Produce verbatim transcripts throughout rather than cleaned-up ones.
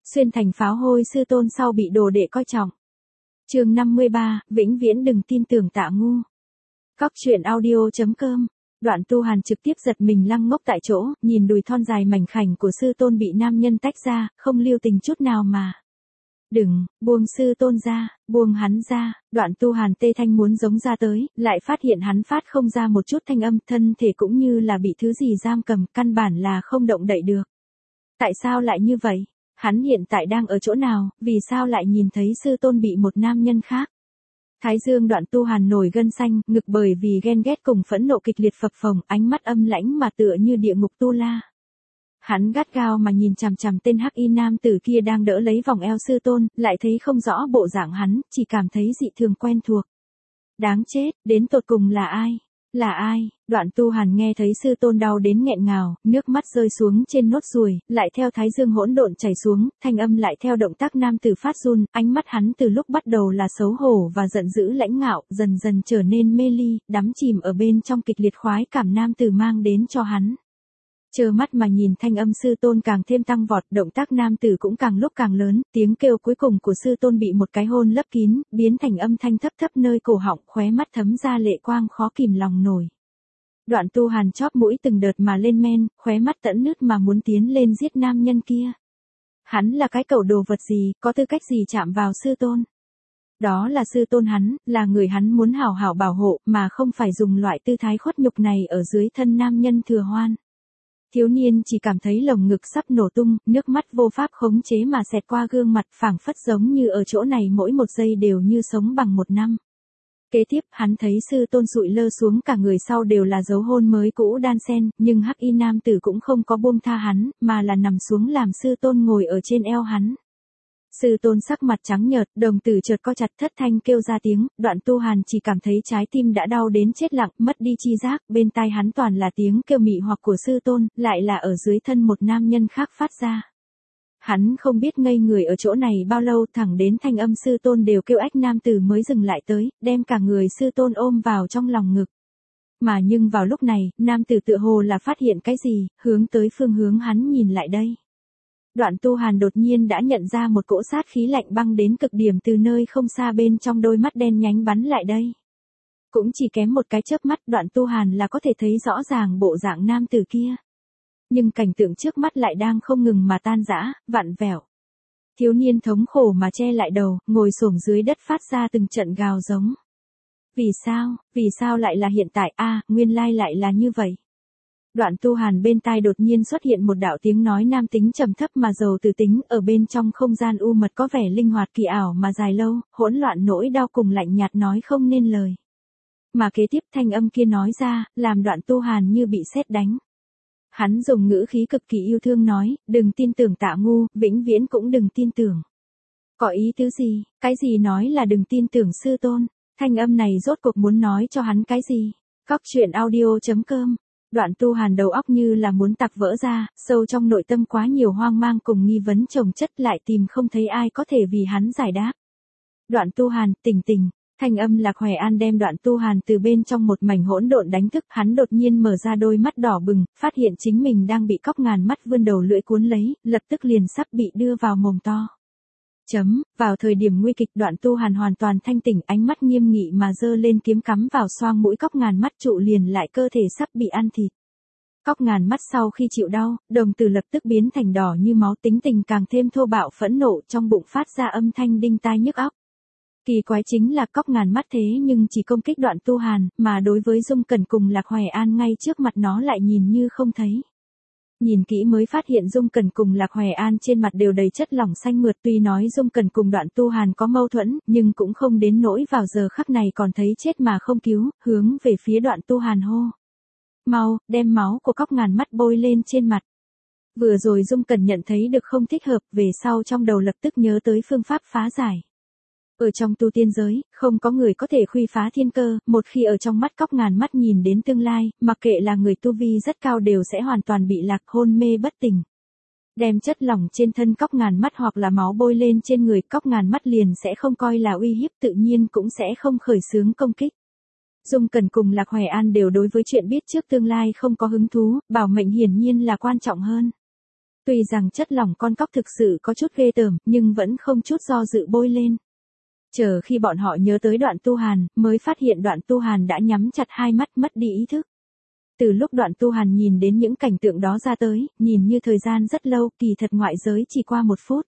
Xuyên thành pháo hôi sư tôn sau bị đồ đệ coi trọng. Chương năm mươi ba, vĩnh viễn đừng tin tưởng Tạ Ngu. Cóc truyện audio chấm com. Đoạn Tu Hàn trực tiếp giật mình lăng ngốc tại chỗ, nhìn đùi thon dài mảnh khảnh của sư tôn bị nam nhân tách ra, không lưu tình chút nào mà. Đừng, buông sư tôn ra, buông hắn ra. Đoạn Tu Hàn tê thanh muốn giống ra tới, lại phát hiện hắn phát không ra một chút thanh âm, thân thể cũng như là bị thứ gì giam cầm, căn bản là không động đậy được. Tại sao lại như vậy? Hắn hiện tại đang ở chỗ nào, vì sao lại nhìn thấy sư tôn bị một nam nhân khác? Thái dương Đoạn Tu Hàn nổi gân xanh, ngực bởi vì ghen ghét cùng phẫn nộ kịch liệt phập phồng, ánh mắt âm lãnh mà tựa như địa ngục tu la. Hắn gắt gao mà nhìn chằm chằm tên hắc y nam tử kia đang đỡ lấy vòng eo sư tôn, lại thấy không rõ bộ dạng hắn, chỉ cảm thấy dị thường quen thuộc. Đáng chết, đến tột cùng là ai? Là ai? Đoạn Tu Hàn nghe thấy sư tôn đau đến nghẹn ngào, nước mắt rơi xuống trên nốt ruồi, lại theo thái dương hỗn độn chảy xuống, thanh âm lại theo động tác nam tử phát run, ánh mắt hắn từ lúc bắt đầu là xấu hổ và giận dữ lãnh ngạo, dần dần trở nên mê ly, đắm chìm ở bên trong kịch liệt khoái cảm nam tử mang đến cho hắn. Trơ mắt mà nhìn thanh âm sư tôn càng thêm tăng vọt, động tác nam tử cũng càng lúc càng lớn, tiếng kêu cuối cùng của sư tôn bị một cái hôn lấp kín, biến thành âm thanh thấp thấp nơi cổ họng, khóe mắt thấm ra lệ quang khó kìm lòng nổi. Đoạn Tu Hàn chóp mũi từng đợt mà lên men, khóe mắt tẫn nứt mà muốn tiến lên giết nam nhân kia. Hắn là cái cẩu đồ vật gì, có tư cách gì chạm vào sư tôn? Đó là sư tôn hắn, là người hắn muốn hảo hảo bảo hộ, mà không phải dùng loại tư thái khuất nhục này ở dưới thân nam nhân thừa hoan. Thiếu niên chỉ cảm thấy lồng ngực sắp nổ tung, nước mắt vô pháp khống chế mà xẹt qua gương mặt, phảng phất giống như ở chỗ này mỗi một giây đều như sống bằng một năm. Kế tiếp, hắn thấy sư tôn sụi lơ xuống, cả người sau đều là dấu hôn mới cũ đan xen, nhưng hắc y nam tử cũng không có buông tha hắn, mà là nằm xuống làm sư tôn ngồi ở trên eo hắn. Sư tôn sắc mặt trắng nhợt, đồng tử chợt co chặt, thất thanh kêu ra tiếng, Đoạn Tu Hàn chỉ cảm thấy trái tim đã đau đến chết lặng, mất đi chi giác, bên tai hắn toàn là tiếng kêu mị hoặc của sư tôn, lại là ở dưới thân một nam nhân khác phát ra. Hắn không biết ngây người ở chỗ này bao lâu, thẳng đến thanh âm sư tôn đều kêu ách nam tử mới dừng lại tới, đem cả người sư tôn ôm vào trong lòng ngực. Mà nhưng vào lúc này, nam tử tựa hồ là phát hiện cái gì, hướng tới phương hướng hắn nhìn lại đây. Đoạn Tu Hàn đột nhiên đã nhận ra một cỗ sát khí lạnh băng đến cực điểm từ nơi không xa bên trong đôi mắt đen nhánh bắn lại đây. Cũng chỉ kém một cái chớp mắt, Đoạn Tu Hàn là có thể thấy rõ ràng bộ dạng nam tử kia. Nhưng cảnh tượng trước mắt lại đang không ngừng mà tan rã, vặn vẹo. Thiếu niên thống khổ mà che lại đầu, ngồi xổm dưới đất phát ra từng trận gào giống. Vì sao, vì sao lại là hiện tại, a à, nguyên lai lại là như vậy. Đoạn Tu Hàn bên tai đột nhiên xuất hiện một đạo tiếng nói nam tính trầm thấp mà giàu từ tính, ở bên trong không gian u mật có vẻ linh hoạt kỳ ảo mà dài lâu, hỗn loạn nỗi đau cùng lạnh nhạt nói không nên lời. Mà kế tiếp thanh âm kia nói ra, làm Đoạn Tu Hàn như bị sét đánh. Hắn dùng ngữ khí cực kỳ yêu thương nói, đừng tin tưởng Tạ Ngu, vĩnh viễn cũng đừng tin tưởng. Có ý tứ gì, cái gì nói là đừng tin tưởng sư tôn, thanh âm này rốt cuộc muốn nói cho hắn cái gì? Cóc truyện audio chấm com. Đoạn Tu Hàn đầu óc như là muốn tạc vỡ ra, sâu trong nội tâm quá nhiều hoang mang cùng nghi vấn chồng chất, lại tìm không thấy ai có thể vì hắn giải đáp. Đoạn Tu Hàn, tỉnh tỉnh, thanh âm Lạc Hoè An đem Đoạn Tu Hàn từ bên trong một mảnh hỗn độn đánh thức, hắn đột nhiên mở ra đôi mắt đỏ bừng, phát hiện chính mình đang bị cóc ngàn mắt vươn đầu lưỡi cuốn lấy, lập tức liền sắp bị đưa vào mồm to. Chấm, vào thời điểm nguy kịch Đoạn Tu Hàn hoàn toàn thanh tỉnh, ánh mắt nghiêm nghị mà giơ lên kiếm cắm vào xoang mũi cóc ngàn mắt, trụ liền lại cơ thể sắp bị ăn thịt. Cóc ngàn mắt sau khi chịu đau, đồng tử lập tức biến thành đỏ như máu, tính tình càng thêm thô bạo phẫn nộ, trong bụng phát ra âm thanh đinh tai nhức óc. Kỳ quái chính là cóc ngàn mắt thế nhưng chỉ công kích Đoạn Tu Hàn, mà đối với Dung Cẩn cùng Lạc Hoè An ngay trước mặt nó lại nhìn như không thấy. Nhìn kỹ mới phát hiện Dung Cẩn cùng Lạc Hoè An trên mặt đều đầy chất lỏng xanh mượt, tuy nói Dung Cẩn cùng Đoạn Tu Hàn có mâu thuẫn, nhưng cũng không đến nỗi vào giờ khắc này còn thấy chết mà không cứu, hướng về phía Đoạn Tu Hàn hô. Mau, đem máu của cóc ngàn mắt bôi lên trên mặt. Vừa rồi Dung Cẩn nhận thấy được không thích hợp, về sau trong đầu lập tức nhớ tới phương pháp phá giải. Ở trong tu tiên giới, không có người có thể khuy phá thiên cơ, một khi ở trong mắt cóc ngàn mắt nhìn đến tương lai, mặc kệ là người tu vi rất cao đều sẽ hoàn toàn bị lạc hôn mê bất tỉnh. Đem chất lỏng trên thân cóc ngàn mắt hoặc là máu bôi lên trên người, cóc ngàn mắt liền sẽ không coi là uy hiếp, tự nhiên cũng sẽ không khởi xướng công kích. Dung Cẩn cùng Lạc Hoè An đều đối với chuyện biết trước tương lai không có hứng thú, bảo mệnh hiển nhiên là quan trọng hơn. Tuy rằng chất lỏng con cóc thực sự có chút ghê tởm, nhưng vẫn không chút do dự bôi lên. Chờ khi bọn họ nhớ tới Đoạn Tu Hàn, mới phát hiện Đoạn Tu Hàn đã nhắm chặt hai mắt mất đi ý thức. Từ lúc Đoạn Tu Hàn nhìn đến những cảnh tượng đó ra tới, nhìn như thời gian rất lâu, kỳ thật ngoại giới chỉ qua một phút.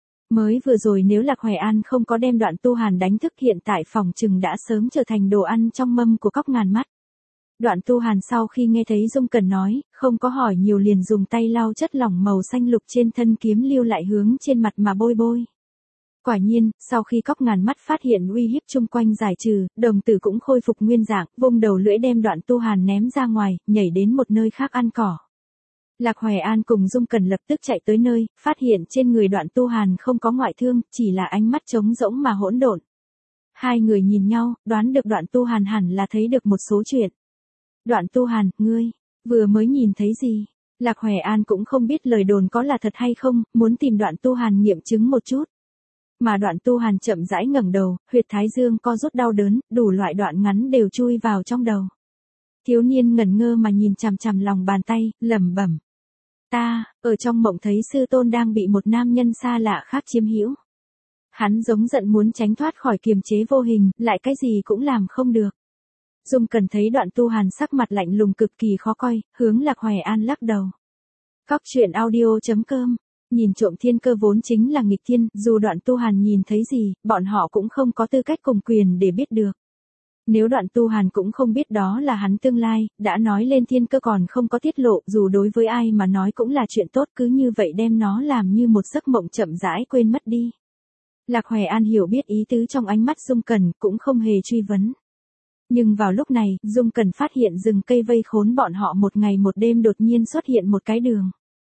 Mới vừa rồi nếu Lạc Hoài An không có đem Đoạn Tu Hàn đánh thức, hiện tại phòng trừng đã sớm trở thành đồ ăn trong mâm của cóc ngàn mắt. Đoạn Tu Hàn sau khi nghe thấy Dung Cẩn nói, không có hỏi nhiều liền dùng tay lau chất lỏng màu xanh lục trên thân kiếm lưu lại hướng trên mặt mà bôi bôi. Quả nhiên, sau khi cóc ngàn mắt phát hiện uy hiếp chung quanh giải trừ, đồng tử cũng khôi phục nguyên dạng, vung đầu lưỡi đem Đoạn Tu Hàn ném ra ngoài, nhảy đến một nơi khác ăn cỏ. Lạc Hoài An cùng Dung Cẩn lập tức chạy tới nơi, phát hiện trên người Đoạn Tu Hàn không có ngoại thương, chỉ là ánh mắt trống rỗng mà hỗn độn. Hai người nhìn nhau, đoán được Đoạn Tu Hàn hẳn là thấy được một số chuyện. Đoạn Tu Hàn, ngươi, vừa mới nhìn thấy gì? Lạc Hoài An cũng không biết lời đồn có là thật hay không, muốn tìm Đoạn Tu Hàn nghiệm chứng một chút. Mà Đoạn Tu Hàn chậm rãi ngẩng đầu, huyệt thái dương co rút đau đớn, đủ loại đoạn ngắn đều chui vào trong đầu. Thiếu niên ngẩn ngơ mà nhìn chằm chằm lòng bàn tay, lẩm bẩm. Ta, ở trong mộng thấy sư tôn đang bị một nam nhân xa lạ khác chiếm hữu. Hắn giống giận muốn tránh thoát khỏi kiềm chế vô hình, lại cái gì cũng làm không được. Dung Cẩn thấy Đoạn Tu Hàn sắc mặt lạnh lùng cực kỳ khó coi, hướng Lạc Hoài An lắc đầu. Cóc truyện audio chấm com. Nhìn trộm thiên cơ vốn chính là nghịch thiên, dù Đoạn Tu Hàn nhìn thấy gì, bọn họ cũng không có tư cách cùng quyền để biết được. Nếu Đoạn Tu Hàn cũng không biết đó là hắn tương lai, đã nói lên thiên cơ còn không có tiết lộ, dù đối với ai mà nói cũng là chuyện tốt, cứ như vậy đem nó làm như một giấc mộng chậm rãi quên mất đi. Lạc Hoài An hiểu biết ý tứ trong ánh mắt Dung Cẩn, cũng không hề truy vấn. Nhưng vào lúc này, Dung Cẩn phát hiện rừng cây vây khốn bọn họ một ngày một đêm đột nhiên xuất hiện một cái đường.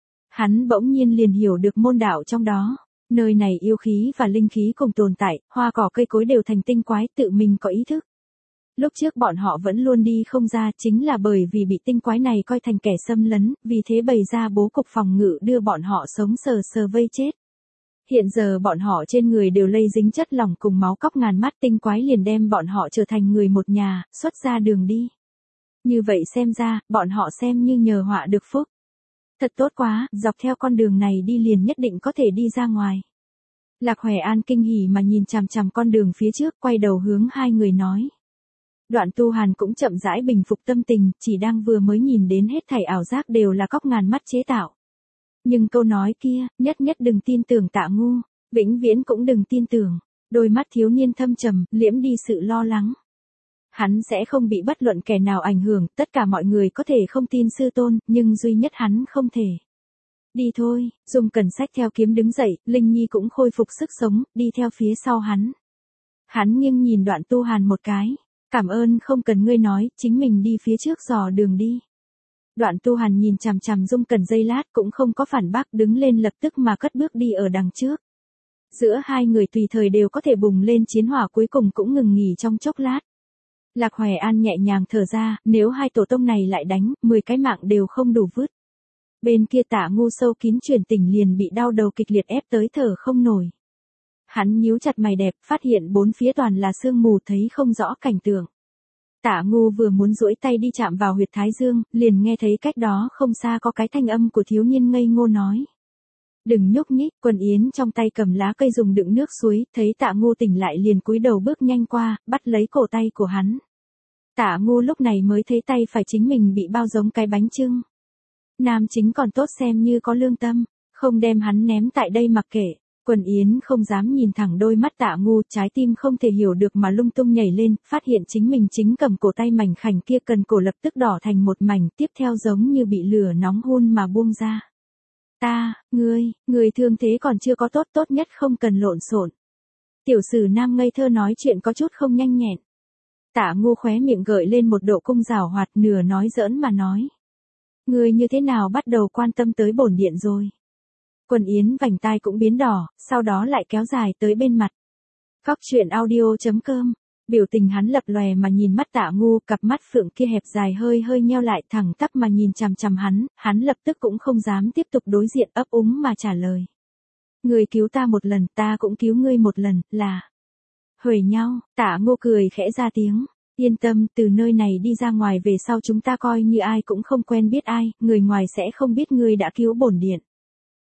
Hắn bỗng nhiên liền hiểu được môn đạo trong đó. Nơi này yêu khí và linh khí cùng tồn tại, hoa cỏ cây cối đều thành tinh quái, tự mình có ý thức. Lúc trước bọn họ vẫn luôn đi không ra, chính là bởi vì bị tinh quái này coi thành kẻ xâm lấn, vì thế bày ra bố cục phòng ngự đưa bọn họ sống sờ sờ vây chết. Hiện giờ bọn họ trên người đều lây dính chất lỏng cùng máu cóc ngàn mắt, tinh quái liền đem bọn họ trở thành người một nhà, xuất ra đường đi. Như vậy xem ra, bọn họ xem như nhờ họa được phúc. Thật tốt quá, dọc theo con đường này đi liền nhất định có thể đi ra ngoài. Lạc Hoài An kinh hỉ mà nhìn chằm chằm con đường phía trước, quay đầu hướng hai người nói. Đoạn Tu Hàn cũng chậm rãi bình phục tâm tình, chỉ đang vừa mới nhìn đến hết thảy ảo giác đều là cóc ngàn mắt chế tạo. Nhưng câu nói kia, nhất nhất đừng tin tưởng Tạ Ngu, vĩnh viễn cũng đừng tin tưởng. Đôi mắt thiếu niên thâm trầm, liễm đi sự lo lắng. Hắn sẽ không bị bất luận kẻ nào ảnh hưởng, tất cả mọi người có thể không tin sư tôn, nhưng duy nhất hắn không thể. Đi thôi, Dung Cẩn xách theo kiếm đứng dậy, Linh Nhi cũng khôi phục sức sống, đi theo phía sau hắn. Hắn nghiêng nhìn Đoạn Tu Hàn một cái, cảm ơn không cần ngươi nói, chính mình đi phía trước dò đường đi. Đoạn Tu Hàn nhìn chằm chằm Dung Cẩn giây lát cũng không có phản bác, đứng lên lập tức mà cất bước đi ở đằng trước. Giữa hai người tùy thời đều có thể bùng lên chiến hỏa, cuối cùng cũng ngừng nghỉ trong chốc lát. Lạc Hoài An nhẹ nhàng thở ra, nếu hai tổ tông này lại đánh, mười cái mạng đều không đủ vứt. Bên kia Tạ Ngu sâu kín truyền tình liền bị đau đầu kịch liệt ép tới thở không nổi. Hắn nhíu chặt mày đẹp, phát hiện bốn phía toàn là sương mù, thấy không rõ cảnh tượng. Tạ Ngu vừa muốn duỗi tay đi chạm vào huyệt thái dương, liền nghe thấy cách đó không xa có cái thanh âm của thiếu niên ngây ngô nói. Đừng nhúc nhích, Quần Yến trong tay cầm lá cây dùng đựng nước suối, thấy Tạ Ngu tỉnh lại liền cúi đầu bước nhanh qua, bắt lấy cổ tay của hắn. Tạ Ngu lúc này mới thấy tay phải chính mình bị bao giống cái bánh chưng. Nam chính còn tốt xem như có lương tâm, không đem hắn ném tại đây mặc kệ. Quần Yến không dám nhìn thẳng đôi mắt Tạ Ngu, trái tim không thể hiểu được mà lung tung nhảy lên, phát hiện chính mình chính cầm cổ tay mảnh khảnh kia, cần cổ lập tức đỏ thành một mảnh, tiếp theo giống như bị lửa nóng hun mà buông ra. Ta, ngươi, ngươi thương thế còn chưa có tốt, tốt nhất không cần lộn xộn. Tiểu sử nam ngây thơ nói chuyện có chút không nhanh nhẹn. Tạ Ngu khóe miệng gợi lên một độ cung giảo hoạt, nửa nói giỡn mà nói. Ngươi như thế nào bắt đầu quan tâm tới bổn điện rồi? Quần Yến vành tai cũng biến đỏ, sau đó lại kéo dài tới bên mặt. Cóc truyện audio chấm com. Biểu tình hắn lập lòe mà nhìn mắt Tạ Ngu, cặp mắt phượng kia hẹp dài hơi hơi nheo lại, thẳng tắp mà nhìn chằm chằm hắn, hắn lập tức cũng không dám tiếp tục đối diện, ấp úng mà trả lời. Ngươi cứu ta một lần, ta cũng cứu ngươi một lần, là huề nhau. Tạ Ngu cười khẽ ra tiếng. Yên tâm, từ nơi này đi ra ngoài về sau chúng ta coi như ai cũng không quen biết ai, người ngoài sẽ không biết ngươi đã cứu bổn điện.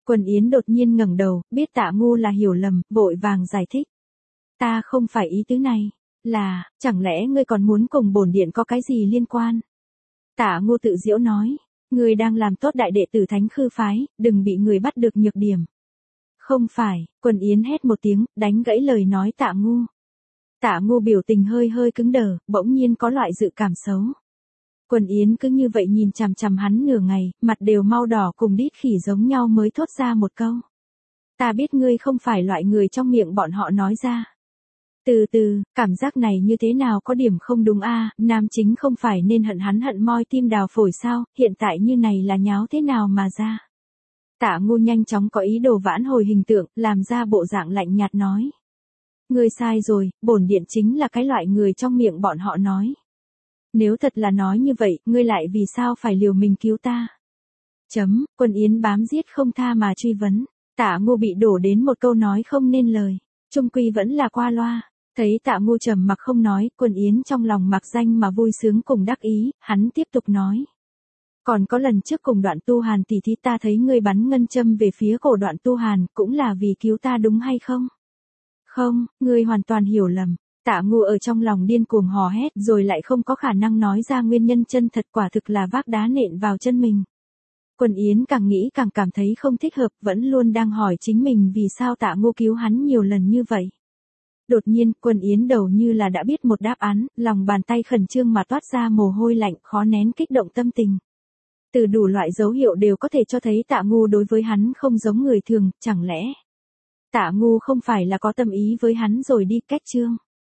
Quân Yến đột nhiên ngẩng đầu, biết Tạ Ngu là hiểu lầm, vội vàng giải thích. Ta không phải ý tứ này, là, chẳng lẽ ngươi còn muốn cùng bổn điện có cái gì liên quan? Tạ Ngu tự giễu nói, ngươi đang làm tốt đại đệ tử Thánh Khư phái, đừng bị người bắt được nhược điểm. Không phải, Quân Yến hét một tiếng, đánh gãy lời nói Tạ Ngu. Tạ Ngu biểu tình hơi hơi cứng đờ, bỗng nhiên có loại dự cảm xấu. Quân Yến cứ như vậy nhìn chằm chằm hắn nửa ngày, mặt đều mau đỏ cùng đít khỉ giống nhau mới thốt ra một câu. Ta biết ngươi không phải loại người trong miệng bọn họ nói ra. Từ từ, cảm giác này như thế nào có điểm không đúng a, nam chính không phải nên hận hắn hận moi tim đào phổi sao, hiện tại như này là nháo thế nào mà ra. Tạ Ngu nhanh chóng có ý đồ vãn hồi hình tượng, làm ra bộ dạng lạnh nhạt nói. Ngươi sai rồi, bổn điện chính là cái loại người trong miệng bọn họ nói. Nếu thật là nói như vậy, ngươi lại vì sao phải liều mình cứu ta? Chấm, Quân Yến bám giết không tha mà truy vấn. Tạ Ngu bị đổ đến một câu nói không nên lời, chung quy vẫn là qua loa. Thấy Tạ Ngu trầm mặc không nói, Quân Yến trong lòng mặc danh mà vui sướng cùng đắc ý, hắn tiếp tục nói. Còn có lần trước cùng Đoạn Tu Hàn tỷ thí ta thấy ngươi bắn ngân châm về phía cổ Đoạn Tu Hàn, cũng là vì cứu ta đúng hay không? Không, ngươi hoàn toàn hiểu lầm. Tạ Ngu ở trong lòng điên cuồng hò hét rồi lại không có khả năng nói ra nguyên nhân chân thật, quả thực là vác đá nện vào chân mình. Quân Yến càng nghĩ càng cảm thấy không thích hợp, vẫn luôn đang hỏi chính mình vì sao Tạ Ngu cứu hắn nhiều lần như vậy. Đột nhiên, Quân Yến đầu như là đã biết một đáp án, lòng bàn tay khẩn trương mà toát ra mồ hôi lạnh, khó nén kích động tâm tình. Từ đủ loại dấu hiệu đều có thể cho thấy Tạ Ngu đối với hắn không giống người thường, chẳng lẽ Tạ Ngu không phải là có tâm ý với hắn rồi đi, cách chương.